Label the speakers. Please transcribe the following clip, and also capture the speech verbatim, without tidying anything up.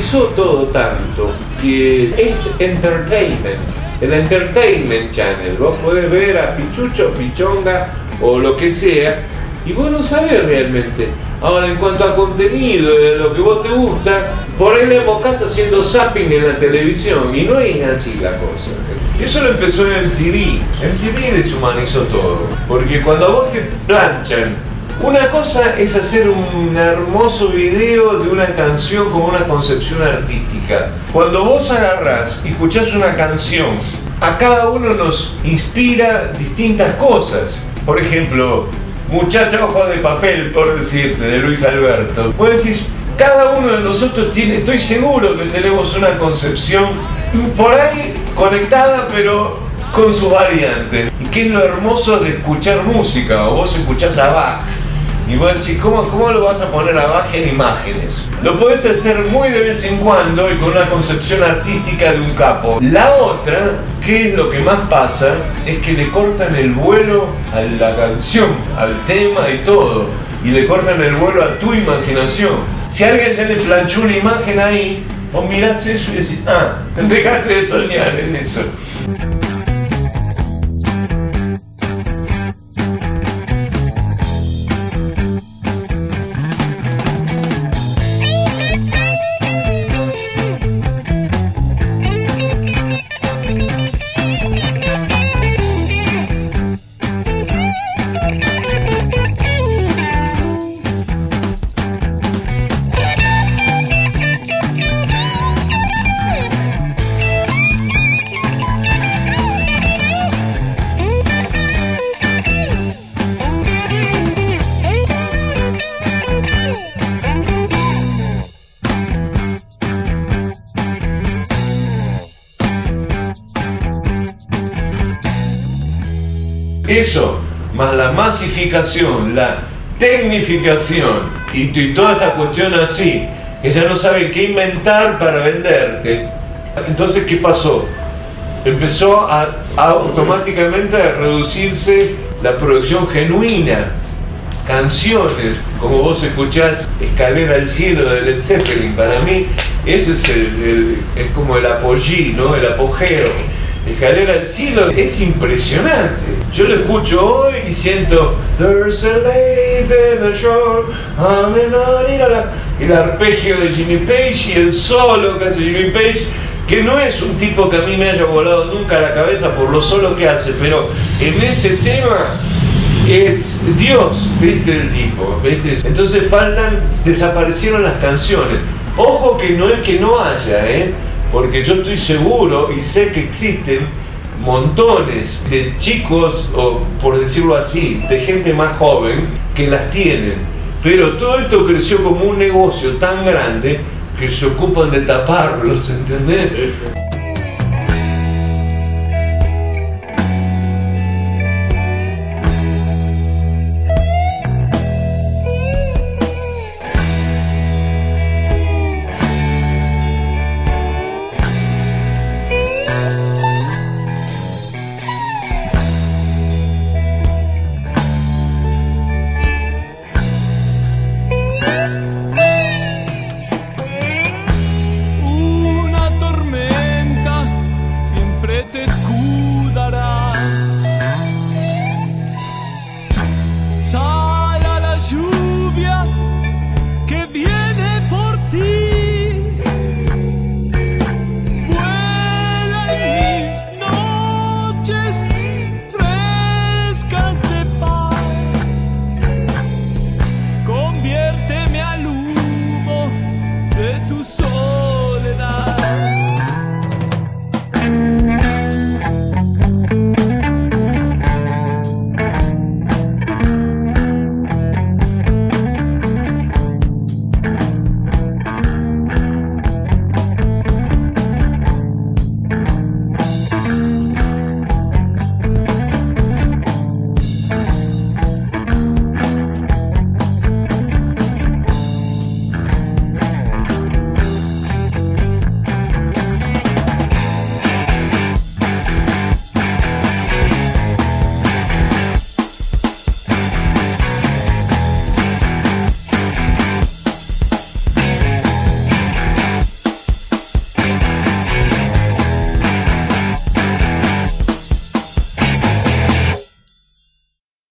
Speaker 1: modernizó todo tanto que es entertainment, el Entertainment Channel. Vos podés ver a Pichucho, Pichonga o lo que sea y vos no sabés realmente. Ahora, en cuanto a contenido, de lo que vos te gusta, por ahí le embocás haciendo zapping en la televisión y no es así la cosa. Eso lo empezó en M T V. M T V deshumanizó todo, porque cuando a vos te planchan, una cosa es hacer un hermoso video de una canción con una concepción artística. Cuando vos agarrás y escuchás una canción, a cada uno nos inspira distintas cosas. Por ejemplo, Muchacha Ojos de Papel, por decirte, de Luis Alberto. Vos decís, cada uno de nosotros tiene, estoy seguro que tenemos una concepción por ahí conectada, pero con sus variantes. Y qué es lo hermoso de escuchar música, o vos escuchás a Bach, y vos decís, ¿cómo, ¿cómo lo vas a poner a Bach en imágenes? Lo podés hacer muy de vez en cuando y con una concepción artística de un capo. La otra, que es lo que más pasa, es que le cortan el vuelo a la canción, al tema y todo. Y le cortan el vuelo a tu imaginación. Si alguien ya le planchó una imagen ahí, vos mirás eso y decís, ah, dejaste de soñar en eso. Eso, más la masificación, la tecnificación y, y toda esta cuestión así, que ya no sabe qué inventar para venderte. Entonces, ¿qué pasó? Empezó a, a automáticamente a reducirse la producción genuina. Canciones, como vos escuchás Escalera al Cielo de Led Zeppelin, para mí ese es, el, el, es como el apogeo, ¿no? El apogeo. Escalera al Cielo es impresionante. Yo lo escucho hoy y siento There's a lady in the shore, el arpegio de Jimmy Page y el solo que hace Jimmy Page, que no es un tipo que a mí me haya volado nunca a la cabeza por lo solo que hace, pero en ese tema es Dios, ¿viste? El tipo, ¿viste? Entonces faltan, desaparecieron las canciones. Ojo que no es que no haya, ¿eh? Porque yo estoy seguro y sé que existen montones de chicos, o por decirlo así, de gente más joven que las tienen. Pero todo esto creció como un negocio tan grande que se ocupan de taparlos, ¿entendés?